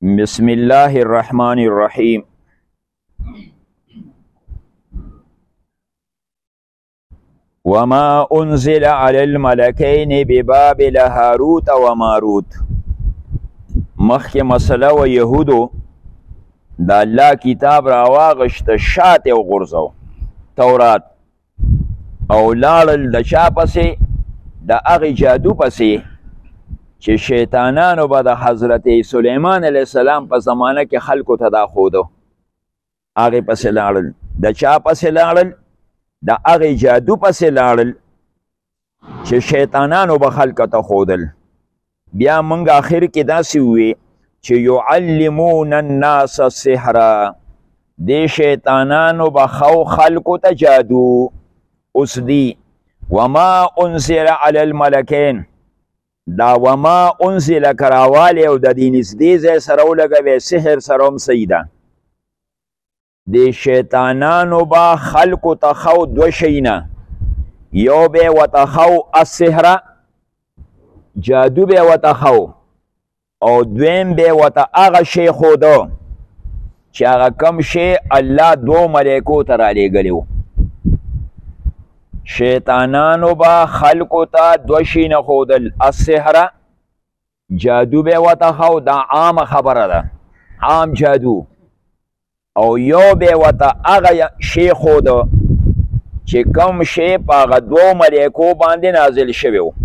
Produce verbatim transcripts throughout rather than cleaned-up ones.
بسم الله الرحمن الرحيم. وما أنزل على الملكين ببابل هاروت وماروت. مخی مسئله و یهودو دا اللہ کتاب راواغشت شات او غرزو تورات او لارل دا چا پسی دا اغی جادو پسی چې شیطانانو به د حضرت سلیمان علیه السلام په زمانه کې خلکو ته دا ښودو، هغې پسې لاړل. د چا پسې لاړل؟ د هغې جادو پسې لاړل چې شیطانانو به خلکو ته ښودل. بیا موږ آخر کې داسې ووی چې یعلمون الناس السحر، دې شیطانانو به خو خلکو ته جادو. اوس دی وما انزل علی الملکین، دا وما انزل کراوالی او د دې نږدې ځای سره ولګوې سحر سره هم صحیح ده. د شیطانانو به خلکو ته خو دوه شیونه، یو به یې ورته خو السحره، جادو به یې ورته خو، او دویم به یې ورته هغه شی ښوده چې هغه کم شی الله دوو ملایکو ته رالیږلی و. شیطانانو به خلکو ته دوه شیونه ښودل، السحره، جادو به یې ورته خو، دا عامه خبره ده، عام جادو. او یو به یې ورته هغه شی ښوده چې کم شی په هغه دوو ملایکو باندې نازل شوی و.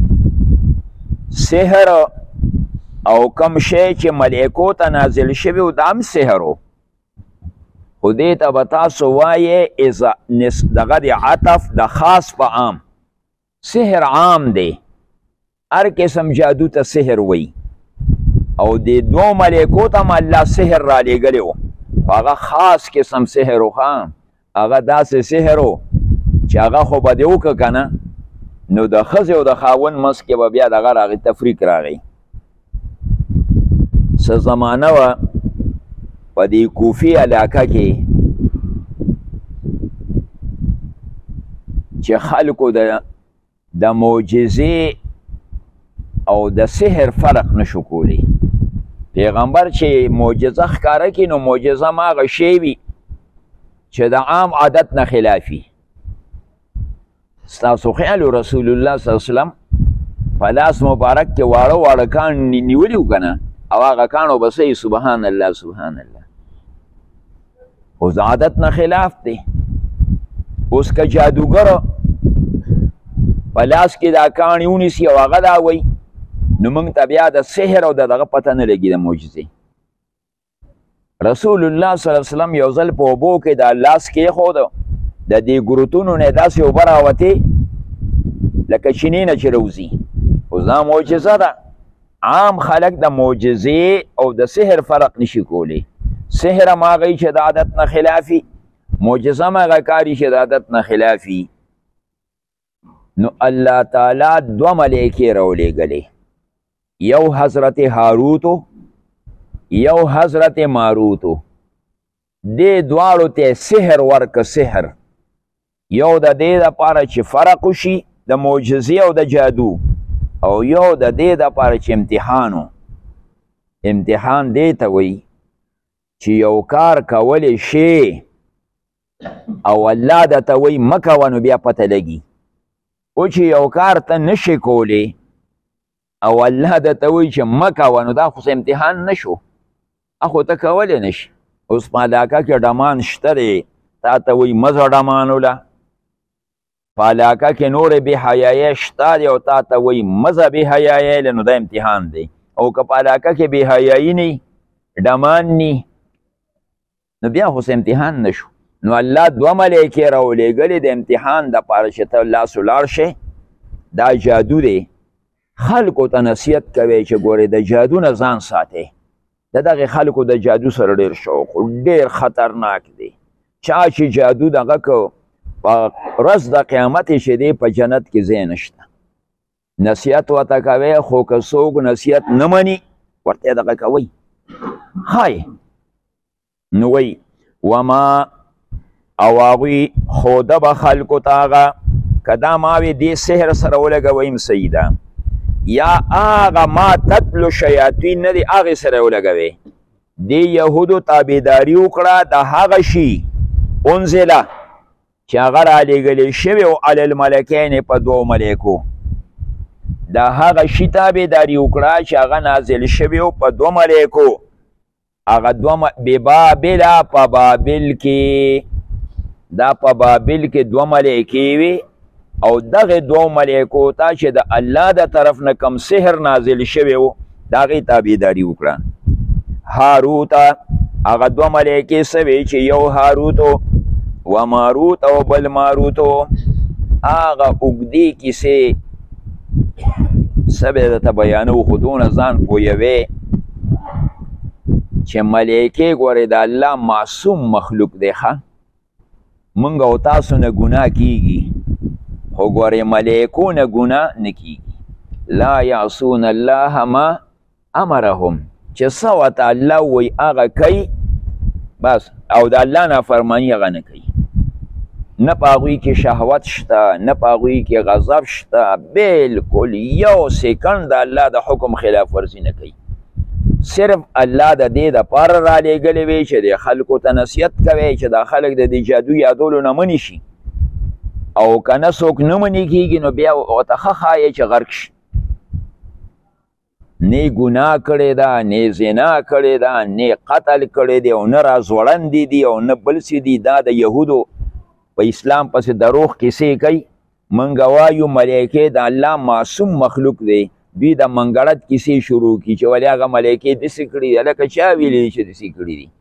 سحر او کم شی چې ملایکو ته نازل شوی و دا هم سحر و. خو دې ته به تاسو وایې دغه د عطف د خاص په عام. سحر عام دی، هر قسم جادو ته سحر وی. او د دوو ملایکو ته هم الله سحر رالیږلی و، هغه خاص قسم سحر و. ښه هغه داسې سحر و چې هغه خو به دې وکړه که نه، نو د ښځې او د خاوند منځ کې به بیا دغه راغی، تفریق راغی. څه زمانه وه په دې کوفي علاقه کې چې خلکو د د معجزې او د سحر فرق نشو کولی. پیغمبر چې معجزه ښکاره کړي نو معجزه هم هغه شی وي چې د عام عادت نه خلافي. ستاسو خیال رسول الله صلی الله علیه وسلم په لاس مبارک کې واړه واړه کان نیولي و که نه، او هغه کانو به څه سبحان الله سبحان الله، خو د عادت نه خلاف دی. اوس که جادوګرو په لاس کې دا کاڼي ونیسي او هغه دا وایي، نو موږ ته بیا د سحر او د دغه پته نه لګي د معجزې. رسول الله صلی الله علیه وسلم یو ځل په اوبو کې دا لاس کېښوده، د دې ګروتونو نه داسې اوبه راوتې لکه چینې نه چې روځي. خو دا معجزه ده. عام خلک د معجزې او د سحر فرق نشي کولی. سحر هم هغه چې د عادت نه خلافي، معجزه هم هغه کاري چې د عادت نه خلافي. نو الله تعالی دوه ملایکې راولېږلې، یو حضرت هاروتو یو حضرت ماروتو. دې دواړو ته سحر ورکه، سحر یو د دې دپاره چې فرق وشي د معجزې او د جادو، او یو د دې دپاره چې امتحان و. امتحان دې ته وایي چې یو کار کولی شي او الله درته وایي مه کوه، نو بیا پته لګي. او چې یو کار ته نشي کولی او الله درته وایي چې مه کوه، نو دا خو امتحان نشو، اخو ته کولی نشي. اوس په علاقه کې ډمان شته دی، تا ته وایي مه ځه ډمانو. په علاقه کې نورې بې حیایۍ شته دی او تا ته وایي مه ځه بې حیایۍ، نو دا امتحان دی. او که په علاقه کې بې حیایي نه ډمان نه، نو بیا خو امتحان نشو. نو الله دوه ملایکې راولېږلې د امتحان دپاره چې ته لاس ولاړ شې. دا جادو دی. خلکو ته نصیحت کوي چې ګورې د جادو نه ځان ساتئ. د دغې خلکو د جادو سره ډېر شوق، ډېر خطرناک دی. چا چې جادو دغه کو په ورځ د قیامت چې دی په جنت کې ځای نشته. نصیحت ورته کوئ، خو که څوک نصیحت نه مني ورته دغه کوئ. های نو وایي وما او هغوی ښوده به خلکو ته هغه، که دا ما وي دې سحر سره ولګوئ صحیح ده، یا هغه ما تتلو شیاطین نه دي هغې سره ولګوئ. دی یهودو تابعداري وکړه د هغه شي انزله چې هغه رالیږلی شوی و علی الملکین په دوو ملیکو د هغه شي تابعداري وکړه چې هغه نازل شوی و په دوه ملیکو هغه دوه ببابله په بابل کې دا په بابل کې دوه ملیکې وي او دغه دوه ملیکو ته چې د الله د طرف نه کم سحر نازل شوی و د هغې تابعداري وکړه هاروت هغه دوه ملیکې څه وی چې یو هاروت و ماروت او بل ماروت هغه اوږدې کیسې څه به درته بیانو خو دونه ځان پوهوې چې ملیکې ګورې د الله معصوم مخلوق دی ښه موږ او تاسو نه ګناه کیږي خو ګورې ملیکو نه ګناه نه کیږي لا یعصون الله ما امرهم چې څه ورته الله وایي هغه کوي بس او د الله نافرماني هغه نه کوي نه په هغوی کې شهوت شته نه په هغوی کې غضب شته بلکل یو سیکنډ د الله د حکم خلاف ورزي نه کوي صرف الله د دې دپاره رالیږلی وی چې د خلکو ته نصیحت کوي چې دا خلک د دې جادو یادولو نه منې شي او که نه څوک نه منې کېږي نو بیا ورته ښه ښایي چې غرق شي نه ګناه کړې ده نه زنا کړې ده نه قتل کړی دی او نه رازوړندې دي او نه بل څه دي دا د یهودو په اسلام پسې دروغ کیسې کوي موږ وایو ملیکې د الله معصوم مخلوق دی دوی د منګړت کیسې شروع کړي چې ولې هغه ملیکې داسې کړي دي هلکه چا ویلي دي چې داسې کړي دي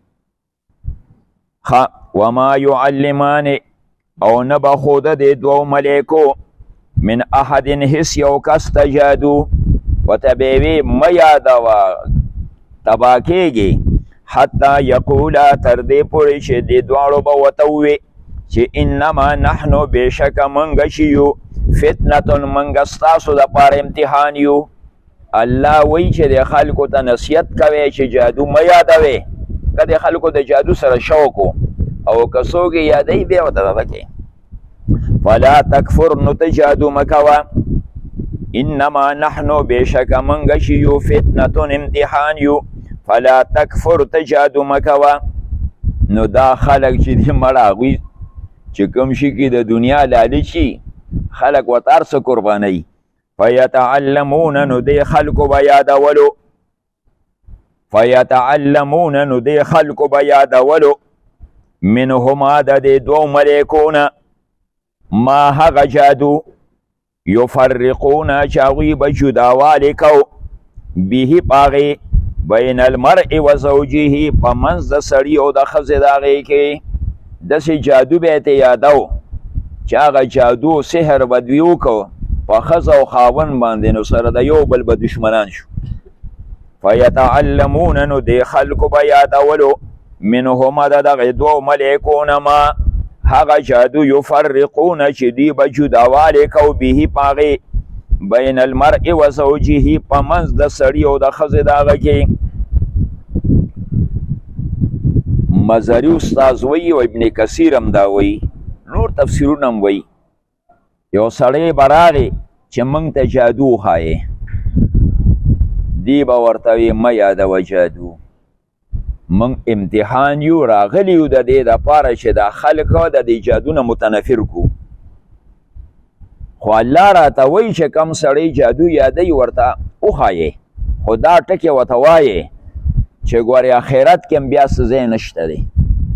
ښه وما یعلمان او نه به ښوده د دوو ملیکو من احد هیڅ یو کس ته جادو ورته به یې وي مه یادوه تباه کېږي حتی یقوله تر دې پورې چې دې دواړو به ورته ووي چې انما نحنو بېشکه موږ چې یو فتنتون موږ ستاسو دپاره امتحان یو الله وایي چې د خلکو ته نصیحت کوئ چې جادو مه یادوئ که د خلکو د جادو سره شوق و او که څوک یې یادوي بیا ورته دغه کوي فلا تکفر نو ته جادو مه کوه انما نحنو بېشکه موږ چې یو فتنتون امتحان یو فلا تکفر ته جادو مه کوه نو دا خلک چې دي مړه هغوی چې کوم شي کې د دنیا لالچ شي خلک ورته هر څه قربانوي فیتعلمون نو دې خلکو به یادولو فیتعلمون نو دې خلکو به یادولو منهما د دې دوو ملیکو نه ما هغه جادو یفرقون چې هغوی به جداوالی کو به په هغې بین المرء و زوجه په منځ د سړي او د ښځې د هغې کې داسې جادو به یې ته یادو چې هغه جادو سحر به دوی وکړو په ښځه او خاوند باندې نو سره د یو بل به دشمنان شو فیتعلمون نو دې خلکو به یادولو منهما د دغې دوو ملیکو نه ما هغه جادو یفرقونه چې دوی به جداوالی کو به په هغې بین المرء و زوجه په منځ د سړي او د ښځې د هغه کې مزاری استاذ وی او ابن کثیر هم دا وی نور تفسیرونه هم وی یو سړی به راغی چې موږ ته جادو وښایې دی به ورته وي مه یادوه جادو موږ امتحان یو راغلی یو د دې دپاره چې دا خلکو د دې جادو نه متنفر کړو خو الله راته وایي چې کم سړی جادو یادوي ورته وښایې خو دا ټکې ورته وایې چې ګورې آخرت کې هم بیا څه ځای نشته دی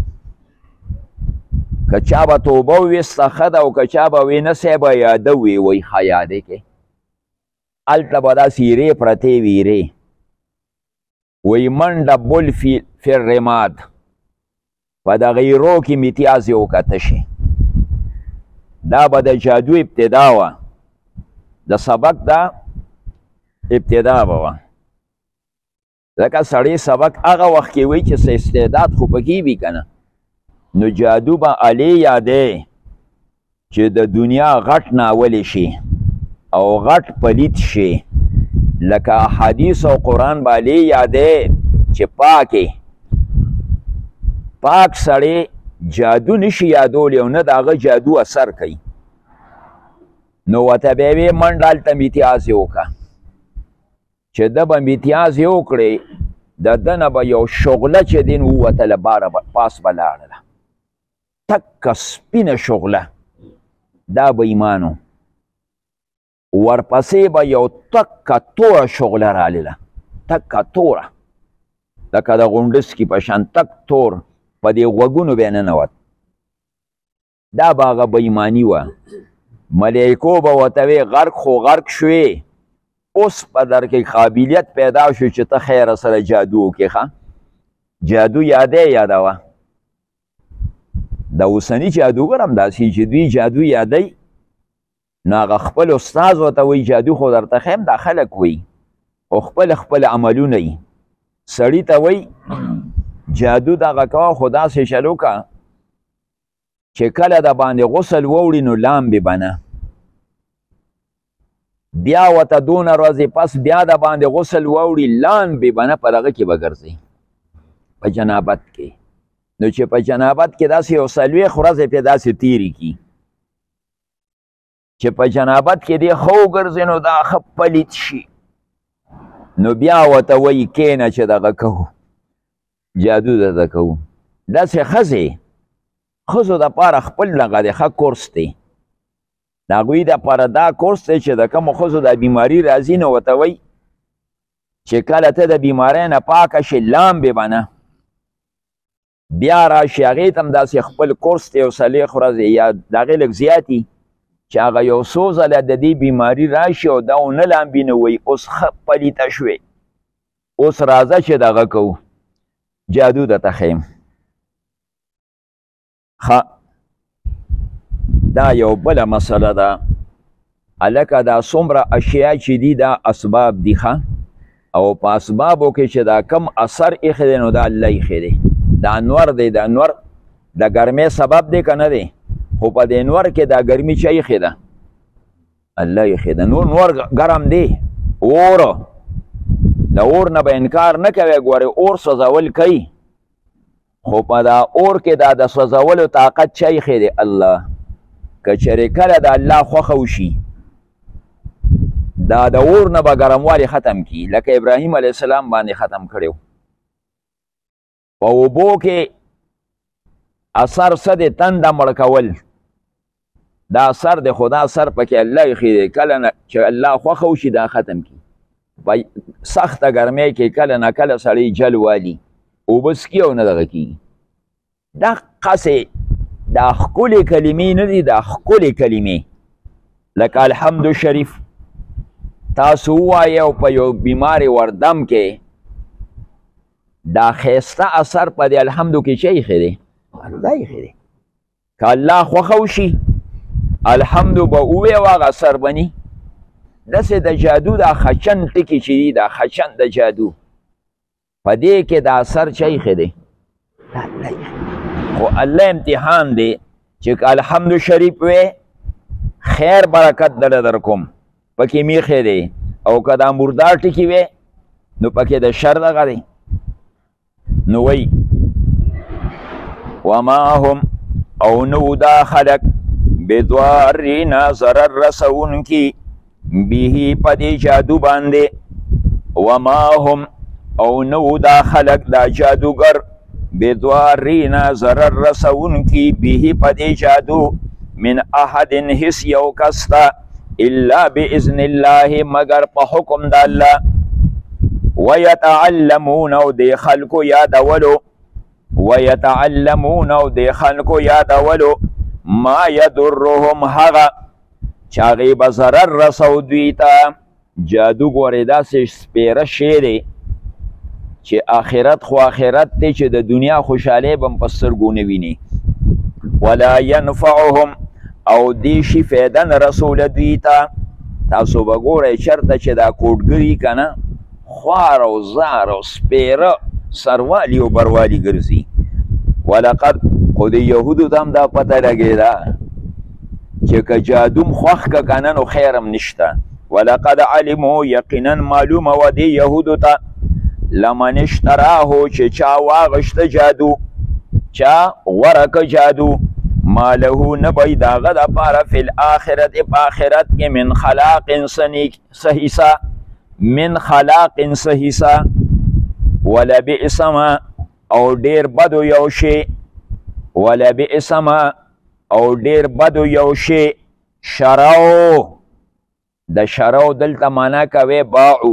که چا به توبه وویسته ښه ده او که چا به وي نه سی به یاده وي وایي ښه یادې کې هلته به داسې ایرې پرتې وي ایرې وایي منډه بل فی الرماد په دغه ایرو کې متیازې وکته شي دا به د جادو ابتدا وه د سبق دا ابتدا به وه ځکه سړی سبق هغه وخت کې وایي چې څه استعداد خو پکې وي که نه نو جادو به هلې یادی چې د دنیا غټ ناولی شي او غټ پلیت شي لکه حدیث او قرآن به هلې یادی چې پاکې پاک سړی جادو نشي یادولی او نه د هغه جادو اثر کوي نو ورته به یې وې منډه هلته میتیازې وکړه چې ده به میتیازې وکړې د ده نه به یو شغله چې دین ووتله باره پاس به لاړله تکه سپینه شغله دا به ایمانو ورپسې به یو تکه توره شغله رالیله تکه توره لکه د غونډسکي په شان تک تور په دې غوږونو به یې ننوت دا به هغه بېایماني وه ملیکو به ورته وی غرق خو غرق شوې اوس په در کې قابلیت پیدا شو چې ته خیره سره جادو وکړې ښه جادو یادی یادوه د اوسني جادوګر هم داسې چې دوی جادو یادی نو هغه خپل استاذ ورته وایي جادو خو درته ښیم دا خلک وایي خو خپل خپل عملونه یي سړي ته وایي جادو دغه کوه خو داسې چل وکړه چې کله د باندې غسل ووړي نو لامبې به نه بیا ورته دونه ورځې پس بیا د باندې غسل ووړي لامبې به نه په دغه کې به ګرځي په جنابت کې نو چې په جنابت کې داسې یو څلوېښت ورځې پرې داسې تېرې کړي چې په جنابت کې دې ښه وګرځي نو دا ښه پلیت شي نو بیا ورته وایي کینه چې دغه کوو جادو درته کوو داسې ښځې ښځو دپاره خپل دغه دی ښه کورس دی د هغوی دپاره دا کورس دی چې د کومو ښځو د بیماري راځي نو ورته وایي چې کله ته د بیمارۍ نه پاکه شي لامبې به نه بیا راشي هغې ته هم داسې خپل کورس دی یو څلوېښت ورځې یا د هغې لږ زیاتي چې هغه یو څو ځله د دې بیماري راشي او دا ونه لامبي نو وایي اوس ښه پلیته شوې اوس راځه چې دغه کوو جادو درته ښیم ښه دا یو بله مسله ده هلکه دا څومره اشیا چې دي دا اسباب دي ښه او په اسبابو کې چې دا کم اثر ایښی دی نو دا الله ایښی دی دا انور دی دا انور د ګرمۍ سبب دی که نه دی خو په دې انور کې دا ګرمي چا ایښې ده الله ایښې ده نور نور ګرم دی اور د اور نه به انکار نه کوي ګورې اور سوځول کوي خو په دا اور کې دا د سوځولو طاقت چا ایښی دی الله که چېرې کله د الله خوښه وشي دا د اور نه به ګرموالی ختم کړي لکه ابراهیم علیه السلام باندې ختم کړی په اوبو کې اثر څه دی تنده مړ کول دا اثر دی خو دا اثر پکې الله ایښی دی کله نه چې الله خوښه وشي دا ختم کړي په سخته ګرمۍ کې کله نه کله سړی جل والي اوبه څکي او نه دغه کېږي دقسې دا ښکلې کلمې نه دي دا ښکلې کلمې لکه الحمد شریف تاسو ووایئ او په یو بیمارې وردم کې دا ښایسته اثر په دې الحمدو کې څه ایښی دی الله ایښی دی که الله خوښه وشي الحمدو به ووایو هغه اثر بني داسې د جادو دا خچن ټکي چې دي دا خچن د جادو په دې کې دا اثر څه ایښی دی خو الله امتحان دی چې الحمد شریف وی خیر برکت دله در کوم پکې میخې دی او که دا مردار ټکي وی نو پکې د شر دغه دی نو وی وما هم او نو دا خلق بدوارینا ضرر رسونکی به پدې جادو باندې وما هم او نو دا خلق دا جادوگر بدوارینا ضرر رسونکی به پدې جادو من احد حس یو کستا الا باذن الله مگر په حکم د الله ويتعلمون او د خلکو یادولو ويتعلمون او د خلکو یادولو ما يضرهم هغه چې هغې به ضرر رسو دوی ته جادو ګورې داسې سپېره شی دی چې آخرت خو آخرت دی چې د دنیا خوشحالۍ به هم په سترګو نه ویني ولا ینفعهم او دې شي فایده نه رسوله دوی ته تاسو به ګورئ چېرته چې دا کوډګري که نه خوار او زار او سپیره سروالی او بروالی ګرځي ولقد خو د یهودو ته هم دا پته لګېده چې که جادوم خوښ که که نه نو خیر هم نشته ولقد علمو یقینا معلومه وه دې یهودو ته لمن اشتراهو چې چا واغشته جادو چا غوره که جادو ما له نه به د هغه دپاره فی الاخرت په آخرت کې من خلاق صحیحه من خلاق صحیحه ولبئس ما او ډیر بدو یو شی ولبئس ما او ډیر بدو یو شی شرو د شرو دلته معنا کوي باعو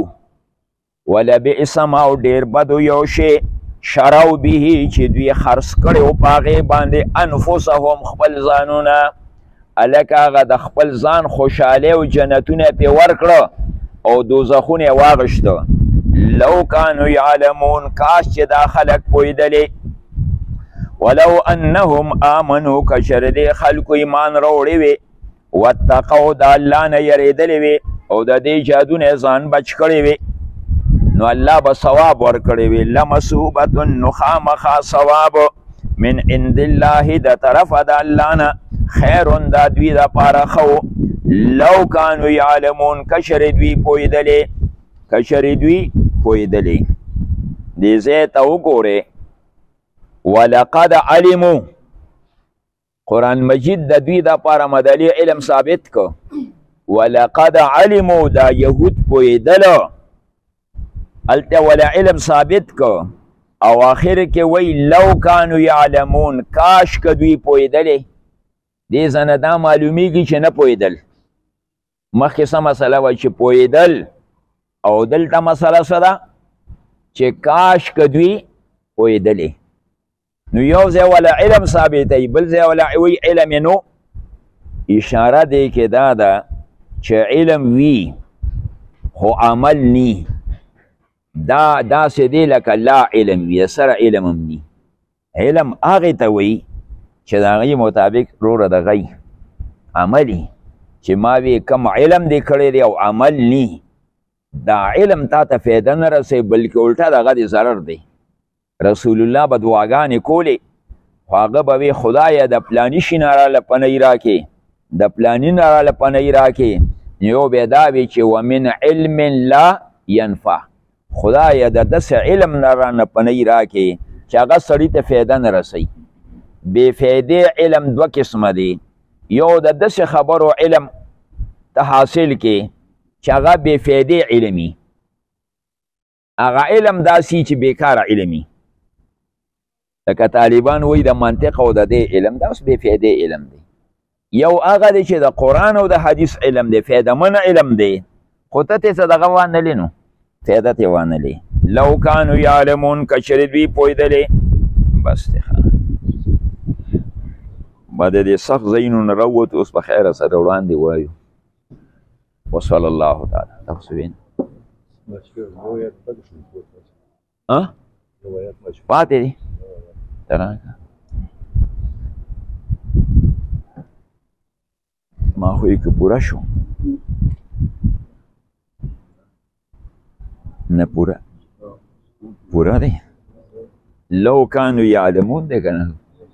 ولبئس ما او ډیر بدو یو شی شرو به چې دوی خرڅ کړي او په هغې باندې انفسهم خپل ځانونه هلکه هغه د خپل ځان خوشحالۍ او جنتونه پرې ورکړه او دوزخونه یې واغېشته لو کانو یعلمون کاش چې دا خلک پوهېدلې ولو انهم آمنو که چېرې دې خلکو ایمان راوړی وي واتقو د الله نه یریدلې وي او د دې جادو نه ځان بچ کړی وي نو الله به ثواب ورکړی وي لمثوبة نو خامخا ثواب من عند الله د طرفه د الله نه خیرون دا دوی دپاره ښه لو کانو یعلمون که چېرې دوی پوهېدلې که چېرې دوی پوهېدلې دې ځای ته وګورئ ولقد علمو قرآن مجید د دوی دپاره مدلي علم ثابت که ولقد علمو دا یهود پوهېدله هلته ولا علم ثابت که او آخر کې وی لو کانو یعلمون کاش که دوی پوهېدلې دې ځنه دا معلومیږي چې نه پوهېدل مخکې څه مسله وه چې پوهېدل او دلته مسله څه ده چې کاش که دوی پوهېدلې نو یو ځای ولا علم ثابتوي بل ځای ولا وی علم یې نو اشاره دی کې دا ده چې علم وي خو عمل نی دا داسې دی لکه لا علم وي د سره علم هم ني علم هغې ته وایي چې د هغې مطابق روره د غی عملي چې ما وی کم علم دی کړی دی او عمل ني دا علم تا ته فایده نه رسوي بلکې الټه دغه د ضرر دی رسول الله به دعاګانې کولې خو هغه به وی خدایه د پلاني شي نه راله پنۍ راکې د پلاني نه راله پنۍ راکې یو بیا دا وی چې ومن علم لا ینفع خدایه د داسې علم نه رانه پنۍ راکې چې هغه سړي ته فایده نه رسوي بې فایدې علم دوه قسمه دی یو د داسې خبرو علم ته حاصل کې چې هغه بې فایدې علمي هغه علم داسې چې بیکاره علمي لکه طالبان وایي د منطق او د دې علم دا اوس بې فایدې علم دی یو هغه دی چې د قرآن او د حدیث علم دی فایدهمن علم دی خو ته ترې څه دغه وانهلې نو فایده ترې وانهلې لو کانو یعلمون که چېرې دوی پوهېدلې بس دی ښه به د دې سخت ځایونو نه راووتو اوس په خیره سره وړاندې وایو وصلی الله تعالی تاسو وین پاتې دي تراکه ما خو یې که پوره شو نه پوره پوره دی لو کانو یعلمون دی که نه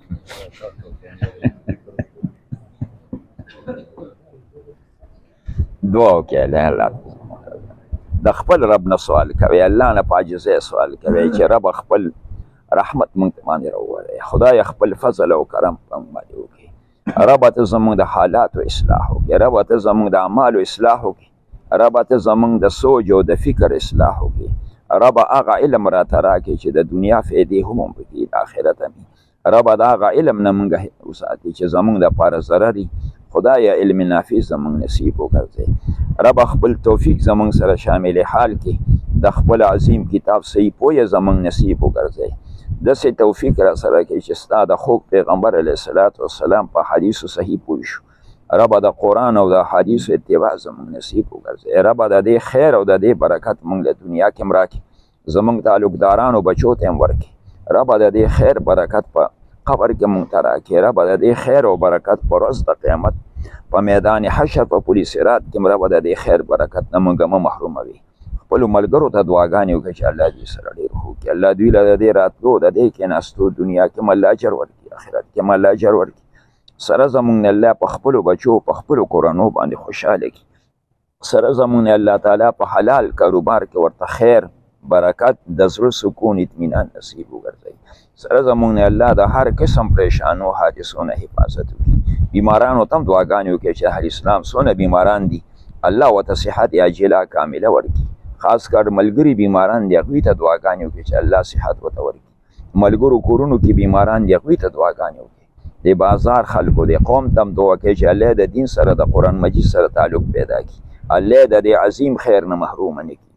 دعا وکړئ الله د خپل رب نه سوال کوئ الله نه په عاجزۍ سوال کوئ چې رب خپل رحمت موږ ته باندې راوولی خدای خپل فضل او کرم په موږ باندې وکړي ربه ته زموږ د حالاتو اصلاح وکړي ربه ته زموږ د اعمالو اصلاح وکړي ربه ته زموږ د سوچ او د فکر اصلاح وکړي ربه هغه علم راته راکړي چې د دنیا فایدې هم وکړي د آخرت هم ربه د هغه علم نه موږ وساتي چې زموږ دپاره ضرري خدای علم نافع زموږ نصیب وګرځي رب خپل توفیق زموږ سره شامل حال کې د خپل عظیم کتاب صحیح پوهه زموږ نصیب وګرځي داسې توفیق را سره کوي چې ستا د خوږ پیغمبر علیه الصلاة والسلام په حدیثو صحیح پوه شو رب د قرآن او د حدیثو اتباع زموږ نصیب وګرځي رب د دې خیر او د دې برکت موږ له دنیا کې هم راکړي زموږ تعلقدارانو بچو ته هم ورکړي رب د دې خیر برکت په قبر کې مونږ ته راکړي ربه د دې خیر او برکت په ورځ د قیامت په میدان حشر په پل صراط کې ربه د دې خیر برکت نه موږ مه محروموي خپلو ملګرو ته دعاګانې وکړي چې الله دوی سره ډېر ښه وکړي الله دوی له د دې راتلو د دې کېناستو دنیا کې هم الله اجر ورکړي آخرت کې هم الله اجر ورکړي سره زموږ نه الله په خپلو بچو په خپلو کورنو باندې خوشحاله کړي سره زموږ نه الله تعالی په حلال کاروبار کې ورته خیر برکت د زړه سکون اطمینان نصیب وګرځوي سره زموږ نه الله د هر قسم پریشانو حادثو نه حفاظت وکړي بیمارانو ته هم دعاګانې وکړي چې اهل اسلام څونه بیماران دي الله ورته صحت عاجله کامله ورکړي خاص کر ملګري بیماران دي هغوی ته دعاګانې وکړي چې الله صحت ورته ورکړي ملګرو کورونو کې بیماران دي هغوی ته دعاګانې وکړي د بازار خلکو د قوم ته هم دعا کوي چې الله د دین سره د قرآن مجید سره تعلق پیدا کړي الله د دې عظیم خیر نه محروم نه کړي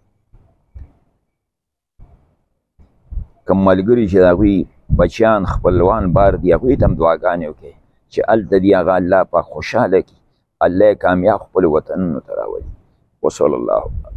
کوم ملګري چې د هغوی بچیان خپلوان بار دي هغوی ته هم دعاګانې وکړي چې هلته دي هغه الله پاک خوشحاله کړي الله یې کامیاب خپلو وطنونو ته راولي وصلی الله